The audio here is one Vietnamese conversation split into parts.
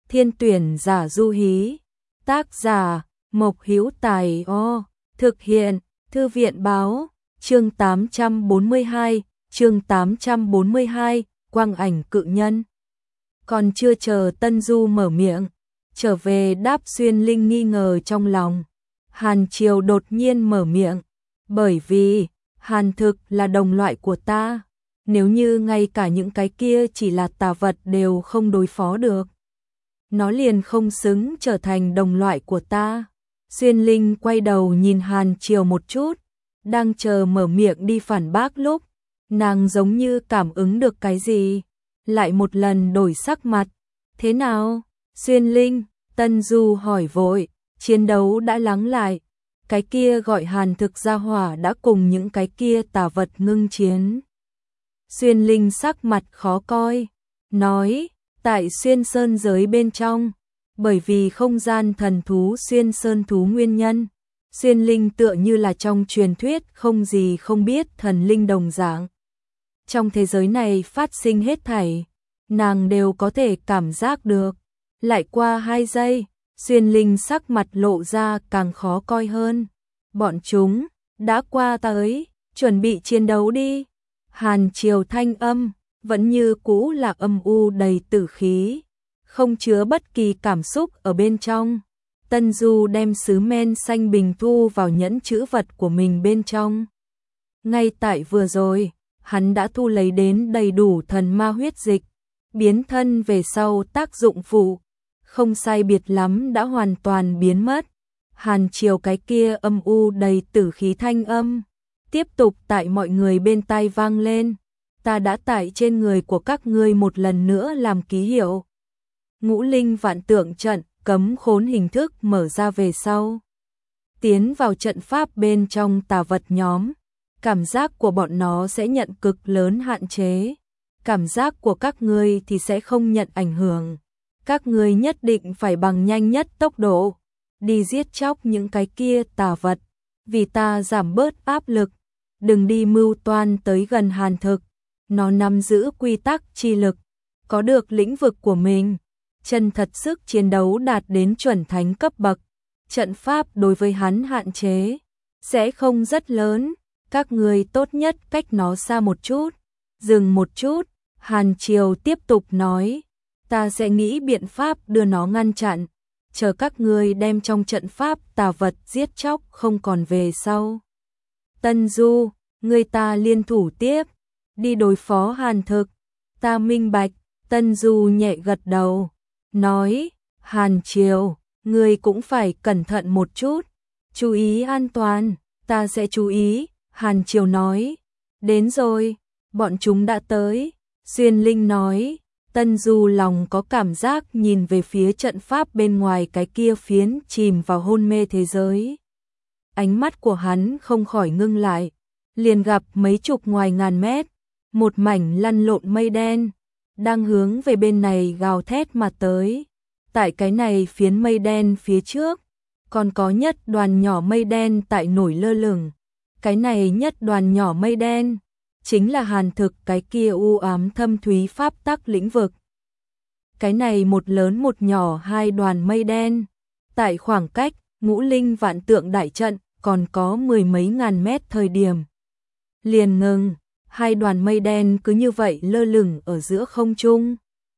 Thiên tuyển giả du hí. Tác giả Mộc Hữu Tài. Thực hiện Thư viện báo. Chương 842, chương 842, quang ảnh cự nhân. Còn chưa chờ Tân Du mở miệng, trở về đáp Xuyên Linh nghi ngờ trong lòng. Hàn Triều đột nhiên mở miệng, bởi vì Hàn Thực là đồng loại của ta, nếu như ngay cả những cái kia chỉ là tà vật đều không đối phó được, nó liền không xứng trở thành đồng loại của ta. Xuyên Linh quay đầu nhìn Hàn Triều một chút, đang chờ mở miệng đi phản bác lúc, nàng giống như cảm ứng được cái gì, lại một lần đổi sắc mặt. Thế nào? Xuyên Linh, Tân Du hỏi vội, chiến đấu đã lắng lại, cái kia gọi Hàn Thực gia hỏa đã cùng những cái kia tà vật ngưng chiến. Xuyên Linh sắc mặt khó coi, nói, tại Xuyên Sơn giới bên trong, bởi vì không gian thần thú Xuyên Sơn thú nguyên nhân, Xuyên Linh tựa như là trong truyền thuyết không gì không biết thần linh đồng dạng. Trong thế giới này phát sinh hết thảy, nàng đều có thể cảm giác được. Lại qua 2 giây, Xuyên Linh sắc mặt lộ ra càng khó coi hơn. Bọn chúng đã qua tới, chuẩn bị chiến đấu đi. Hàn Triều thanh âm vẫn như cũ là âm u đầy tử khí, không chứa bất kỳ cảm xúc ở bên trong. Tân Du đem sứ men xanh bình thu vào nhẫn trữ vật của mình bên trong. Ngay tại vừa rồi, hắn đã thu lấy đến đầy đủ thần ma huyết dịch, biến thân về sau tác dụng phụ, không sai biệt lắm đã hoàn toàn biến mất. Hàn Triều cái kia âm u đầy tử khí thanh âm tiếp tục tại mọi người bên tai vang lên. Ta đã tại trên người của các ngươi một lần nữa làm ký hiệu. Ngũ Linh Vạn Tượng trận cấm khốn hình thức mở ra về sau, tiến vào trận pháp bên trong tà vật nhóm, cảm giác của bọn nó sẽ nhận cực lớn hạn chế, cảm giác của các ngươi thì sẽ không nhận ảnh hưởng. Các ngươi nhất định phải bằng nhanh nhất tốc độ đi giết chóc những cái kia tà vật, vì ta giảm bớt áp lực. Đừng đi mưu toan tới gần Hàn Thực, nó nắm giữ quy tắc chi lực, có được lĩnh vực của mình, chân thật sức chiến đấu đạt đến chuẩn thánh cấp bậc. Trận pháp đối với hắn hạn chế sẽ không rất lớn, các ngươi tốt nhất cách nó xa một chút. Dừng một chút, Hàn Triều tiếp tục nói, ta sẽ nghĩ biện pháp đưa nó ngăn chặn, chờ các ngươi đem trong trận pháp tà vật giết chóc không còn về sau. Tân Du, người ta liên thủ tiếp, đi đối phó Hàn Thực. Ta minh bạch. Tân Du nhẹ gật đầu, nói, Hàn Triều, ngươi cũng phải cẩn thận một chút, chú ý an toàn. Ta sẽ chú ý. Hàn Triều nói, đến rồi, bọn chúng đã tới. Xuyên Linh nói. Tân Du lòng có cảm giác nhìn về phía trận pháp bên ngoài cái kia phiến chìm vào hôn mê thế giới. Ánh mắt của hắn không khỏi ngưng lại, liền gặp mấy chục ngoài ngàn mét, một mảnh lăn lộn mây đen, đang hướng về bên này gào thét mà tới. Tại cái này phiến mây đen phía trước, còn có nhất đoàn nhỏ mây đen tại nổi lơ lửng. Cái này nhất đoàn nhỏ mây đen chính là Hàn Thực cái kia u ám thâm thúy pháp tắc lĩnh vực. Cái này một lớn một nhỏ 2 đoàn mây đen, tại khoảng cách Ngũ Linh Vạn Tượng đại trận còn có 10 mấy ngàn mét thời điểm liền ngừng. 2 đoàn mây đen cứ như vậy lơ lửng ở giữa không trung.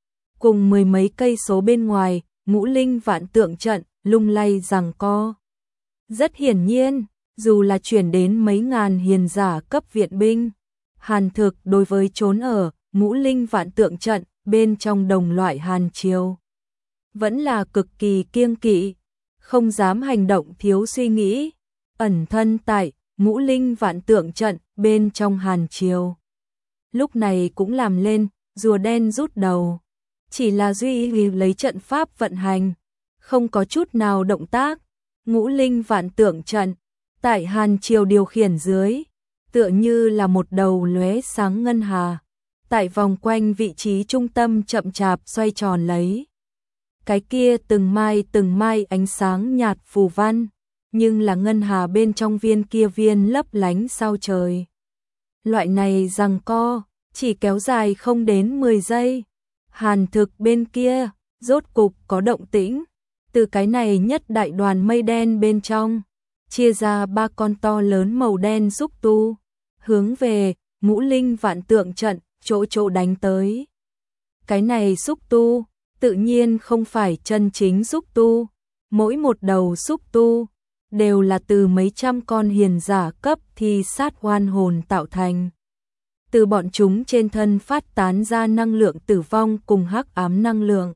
Cùng 10 mấy cây số bên ngoài, Ngũ Linh Vạn Tượng trận lung lay giằng co. Rất hiển nhiên, dù là chuyển đến mấy ngàn hiền giả cấp viện binh, Hàn Thực đối với trốn ở Ngũ Linh Vạn Tượng trận bên trong đồng loại Hàn Triều vẫn là cực kỳ kiêng kỵ, không dám hành động thiếu suy nghĩ, ẩn thân tại Ngũ Linh Vạn Tượng trận bên trong Hàn Triều. Lúc này cũng làm lên rùa đen rút đầu, chỉ là duy trì lấy trận pháp vận hành, không có chút nào động tác. Ngũ Linh Vạn Tượng trận tại Hàn Triều điều khiển dưới, tựa như là một đầu lóe sáng ngân hà, tại vòng quanh vị trí trung tâm chậm chạp xoay tròn lấy. Cái kia từng mai ánh sáng nhạt phù văn, nhưng là ngân hà bên trong viên kia viên lấp lánh sao trời. Loại này giằng co chỉ kéo dài không đến 10 giây. Hàn Thực bên kia rốt cục có động tĩnh, từ cái này nhất đại đoàn mây đen bên trong, chia ra 3 con to lớn màu đen xúc tu, hướng về Ngũ Linh Vạn Tượng trận, chỗ đánh tới. Cái này xúc tu, tự nhiên không phải chân chính xúc tu, mỗi một đầu xúc tu đều là từ mấy trăm con hiền giả cấp thi sát oan hồn tạo thành. Từ bọn chúng trên thân phát tán ra năng lượng tử vong cùng hắc ám năng lượng,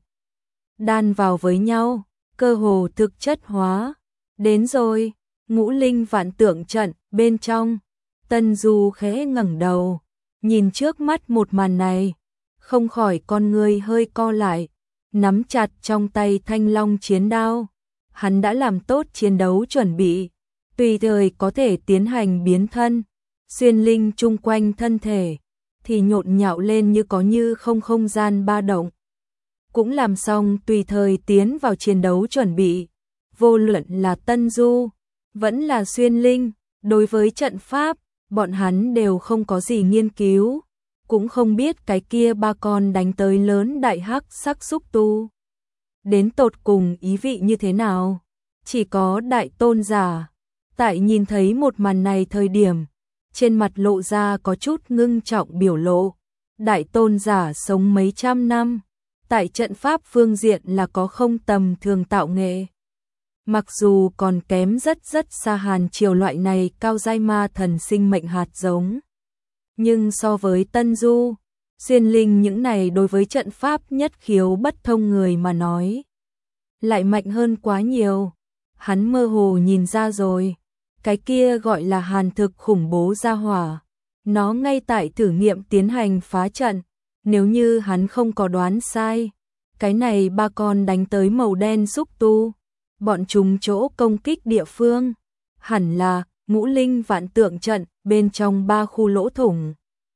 đan vào với nhau, cơ hồ thực chất hóa. Đến rồi, Ngũ Linh Vạn Tượng trận bên trong, Tân Du khẽ ngẩng đầu, nhìn trước mắt một màn này, không khỏi con người hơi co lại, nắm chặt trong tay Thanh Long chiến đao. Hắn đã làm tốt chiến đấu chuẩn bị, tùy thời có thể tiến hành biến thân, xuyên linh chung quanh thân thể thì nhộn nhạo lên như có như không không gian ba động. Cũng làm xong tùy thời tiến vào chiến đấu chuẩn bị, vô luận là Tân Du, vẫn là xuyên linh, đối với trận pháp, bọn hắn đều không có gì nghiên cứu, cũng không biết cái kia 3 con đánh tới lớn đại hắc sắc xúc tu đến tột cùng ý vị như thế nào. Chỉ có đại tôn giả, tại nhìn thấy một màn này thời điểm, trên mặt lộ ra có chút ngưng trọng biểu lộ. Đại tôn giả sống mấy trăm năm, tại trận pháp phương diện là có không tầm thường tạo nghệ. Mặc dù còn kém rất xa Hàn Triều loại này cao giai ma thần sinh mệnh hạt giống, nhưng so với Tân Du, xuyên linh những này đối với trận pháp nhất khiếu bất thông người mà nói, lại mạnh hơn quá nhiều. Hắn mơ hồ nhìn ra rồi, cái kia gọi là hàn thực khủng bố gia hỏa, nó ngay tại thử nghiệm tiến hành phá trận. Nếu như hắn không có đoán sai, cái này 3 con đánh tới màu đen xúc tu, bọn chúng chỗ công kích địa phương hẳn là Ngũ Linh Vạn Tượng trận bên trong 3 khu lỗ thủng.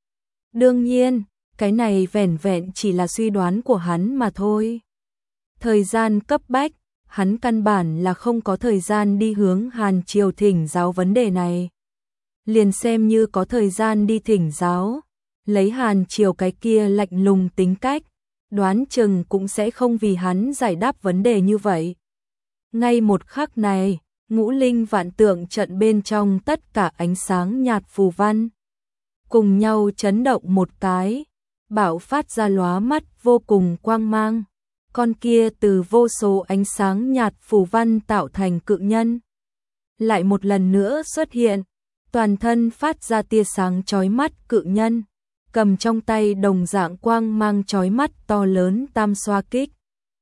Đương nhiên, cái này vẻn vẹn chỉ là suy đoán của hắn mà thôi. Thời gian cấp bách, hắn căn bản là không có thời gian đi hướng Hàn Triều thỉnh giáo vấn đề này. Liền xem như có thời gian đi thỉnh giáo, lấy Hàn Triều cái kia lạnh lùng tính cách, đoán chừng cũng sẽ không vì hắn giải đáp vấn đề như vậy. Ngay một khắc này, Ngũ Linh Vạn Tượng trận bên trong tất cả ánh sáng nhạt phù văn cùng nhau chấn động một cái, bạo phát ra lóa mắt vô cùng quang mang. Con kia từ vô số ánh sáng nhạt phù văn tạo thành cự nhân, lại một lần nữa xuất hiện, toàn thân phát ra tia sáng chói mắt. Cự nhân cầm trong tay đồng dạng quang mang chói mắt to lớn tam xoa kích,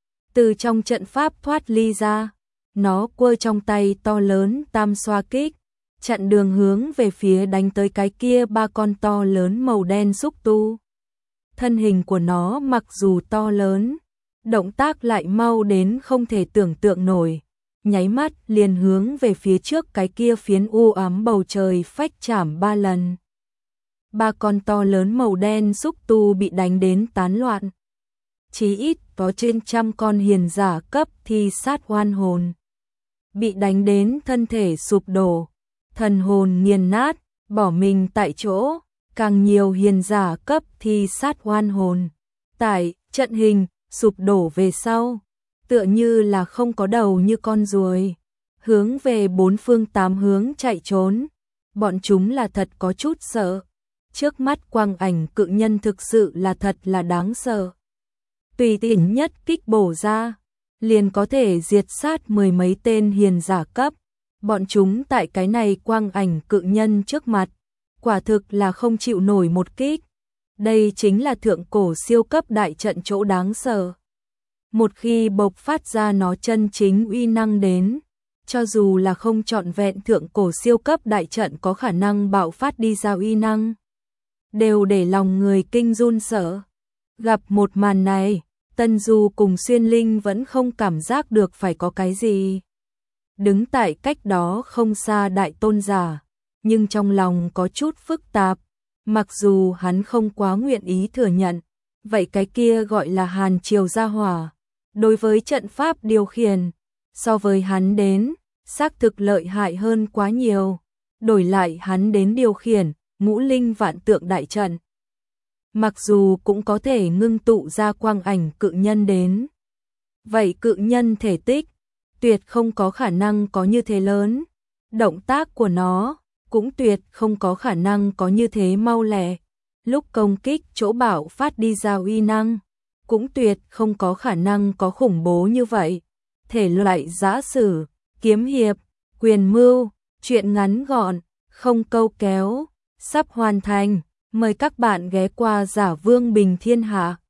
từ trong trận pháp thoát ly ra, nó quơ trong tay to lớn tam xoa kích, chặn đường hướng về phía đánh tới cái kia 3 con to lớn màu đen xúc tu. Thân hình của nó mặc dù to lớn, động tác lại mau đến không thể tưởng tượng nổi, nháy mắt liền hướng về phía trước cái kia phiến u ám bầu trời phách chạm 3 lần. 3 con to lớn màu đen xúc tu bị đánh đến tán loạn. Chí ít có trên trăm con hiền giả cấp thi sát oan hồn bị đánh đến thân thể sụp đổ, thần hồn nghiền nát, bỏ mình tại chỗ. Càng nhiều hiền giả cấp thi sát oan hồn tại trận hình sụp đổ về sau, tựa như là không có đầu như con ruồi, hướng về 4 phương 8 hướng chạy trốn. Bọn chúng là thật có chút sợ. Trước mắt quang ảnh cự nhân thực sự là thật là đáng sợ. Tùy tiện nhất kích bổ ra, liền có thể diệt sát 10 mấy tên hiền giả cấp. Bọn chúng tại cái này quang ảnh cự nhân trước mặt, quả thực là không chịu nổi một kích. Đây chính là thượng cổ siêu cấp đại trận chỗ đáng sợ. Một khi bộc phát ra nó chân chính uy năng đến, cho dù là không trọn vẹn thượng cổ siêu cấp đại trận có khả năng bạo phát đi ra uy năng, đều để lòng người kinh run sợ. Gặp một màn này, Tân Du cùng Xuyên Linh vẫn không cảm giác được phải có cái gì. Đứng tại cách đó không xa đại tôn giả, nhưng trong lòng có chút phức tạp, mặc dù hắn không quá nguyện ý thừa nhận, vậy cái kia gọi là Hàn Triều gia hỏa, đối với trận pháp điều khiển, so với hắn đến, xác thực lợi hại hơn quá nhiều. Đổi lại hắn đến điều khiển Ngũ Linh Vạn Tượng đại trận, mặc dù cũng có thể ngưng tụ ra quang ảnh cự nhân đến, vậy cự nhân thể tích tuyệt không có khả năng có như thế lớn, động tác của nó cũng tuyệt không có khả năng có như thế mau lẹ, lúc công kích chỗ bạo phát đi ra uy năng cũng tuyệt không có khả năng có khủng bố như vậy. Thể loại giã sử, kiếm hiệp, quyền mưu, truyện ngắn gọn, không câu kéo, sắp hoàn thành. Mời các bạn ghé qua Giả Vương Bình Thiên Hạ.